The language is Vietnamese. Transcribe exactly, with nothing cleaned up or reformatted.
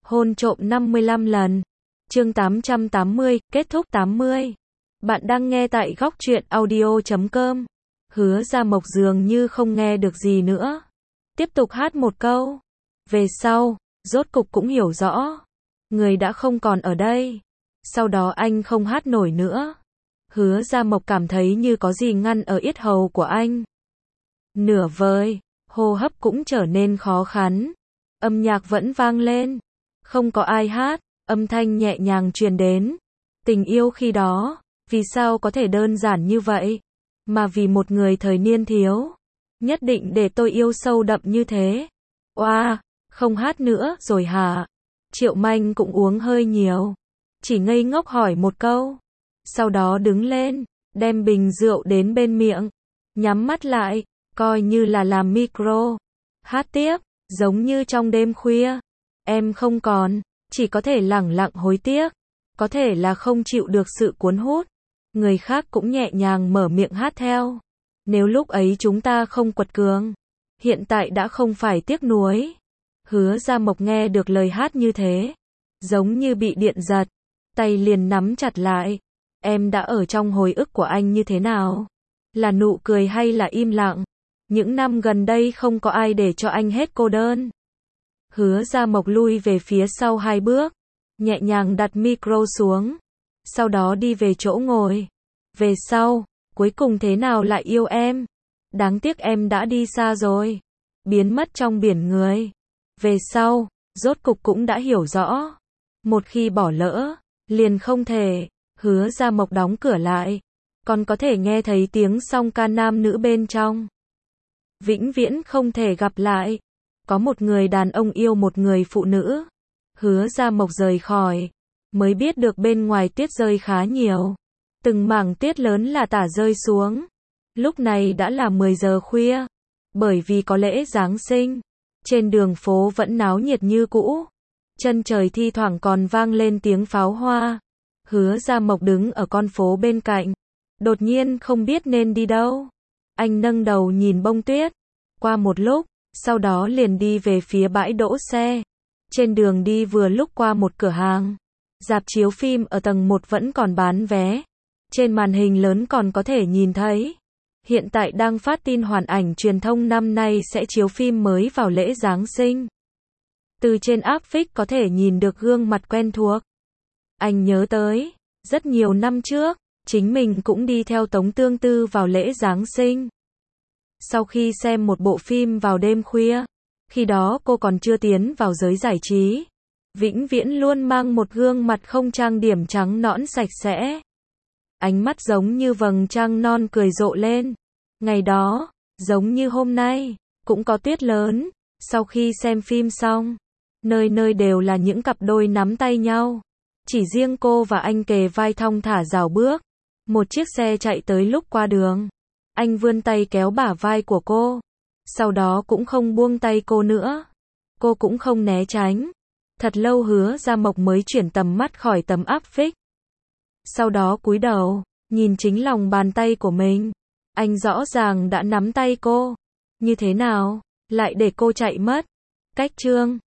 Hôn trộm năm mươi lăm lần. Chương tám trăm tám mươi, kết thúc tám mươi. Bạn đang nghe tại góc truyện audio chấm com. Hứa Gia Mộc dường như không nghe được gì nữa. Tiếp tục hát một câu. Về sau, rốt cục cũng hiểu rõ. Người đã không còn ở đây. Sau đó anh không hát nổi nữa. Hứa Gia Mộc cảm thấy như có gì ngăn ở yết hầu của anh. Nửa vời, hô hấp cũng trở nên khó khăn. Âm nhạc vẫn vang lên. Không có ai hát, âm thanh nhẹ nhàng truyền đến. Tình yêu khi đó, vì sao có thể đơn giản như vậy? Mà vì một người thời niên thiếu, nhất định để tôi yêu sâu đậm như thế. Oa, không hát nữa rồi hả? Triệu Manh cũng uống hơi nhiều. Chỉ ngây ngốc hỏi một câu. Sau đó đứng lên, đem bình rượu đến bên miệng. Nhắm mắt lại, coi như là làm micro. Hát tiếp, giống như trong đêm khuya. Em không còn, chỉ có thể lẳng lặng hối tiếc. Có thể là không chịu được sự cuốn hút. Người khác cũng nhẹ nhàng mở miệng hát theo. Nếu lúc ấy chúng ta không quật cường, hiện tại đã không phải tiếc nuối. Hứa Gia Mộc nghe được lời hát như thế, giống như bị điện giật, tay liền nắm chặt lại. Em đã ở trong hồi ức của anh như thế nào? Là nụ cười hay là im lặng? Những năm gần đây không có ai để cho anh hết cô đơn. Hứa Gia Mộc lui về phía sau hai bước, nhẹ nhàng đặt micro xuống, sau đó đi về chỗ ngồi. Về sau, cuối cùng thế nào lại yêu em? Đáng tiếc em đã đi xa rồi, biến mất trong biển người. Về sau, rốt cục cũng đã hiểu rõ. Một khi bỏ lỡ, liền không thể. Hứa Gia Mộc đóng cửa lại, còn có thể nghe thấy tiếng song ca nam nữ bên trong. Vĩnh viễn không thể gặp lại. Có một người đàn ông yêu một người phụ nữ. Hứa Gia Mộc rời khỏi, mới biết được bên ngoài tuyết rơi khá nhiều. Từng mảng tuyết lớn là tả rơi xuống. Lúc này đã là mười giờ khuya. Bởi vì có lễ Giáng sinh, trên đường phố vẫn náo nhiệt như cũ. Chân trời thi thoảng còn vang lên tiếng pháo hoa. Hứa Gia Mộc đứng ở con phố bên cạnh, đột nhiên không biết nên đi đâu. Anh nâng đầu nhìn bông tuyết. Qua một lúc, sau đó liền đi về phía bãi đỗ xe. Trên đường đi vừa lúc qua một cửa hàng. Rạp chiếu phim ở tầng một vẫn còn bán vé. Trên màn hình lớn còn có thể nhìn thấy. Hiện tại đang phát tin hoàn ảnh truyền thông năm nay sẽ chiếu phim mới vào lễ Giáng sinh. Từ trên áp phích có thể nhìn được gương mặt quen thuộc. Anh nhớ tới, rất nhiều năm trước, chính mình cũng đi theo Tống Tương Tư vào lễ Giáng sinh. Sau khi xem một bộ phim vào đêm khuya, khi đó cô còn chưa tiến vào giới giải trí, vĩnh viễn luôn mang một gương mặt không trang điểm trắng nõn sạch sẽ. Ánh mắt giống như vầng trăng non cười rộ lên. Ngày đó, giống như hôm nay, cũng có tuyết lớn. Sau khi xem phim xong, nơi nơi đều là những cặp đôi nắm tay nhau. Chỉ riêng cô và anh kề vai thong thả rảo bước. Một chiếc xe chạy tới lúc qua đường. Anh vươn tay kéo bả vai của cô. Sau đó cũng không buông tay cô nữa. Cô cũng không né tránh. Thật lâu Hứa Gia Mộc mới chuyển tầm mắt khỏi tấm áp phích. Sau đó cúi đầu, nhìn chính lòng bàn tay của mình. Anh rõ ràng đã nắm tay cô. Như thế nào, lại để cô chạy mất? Cách chương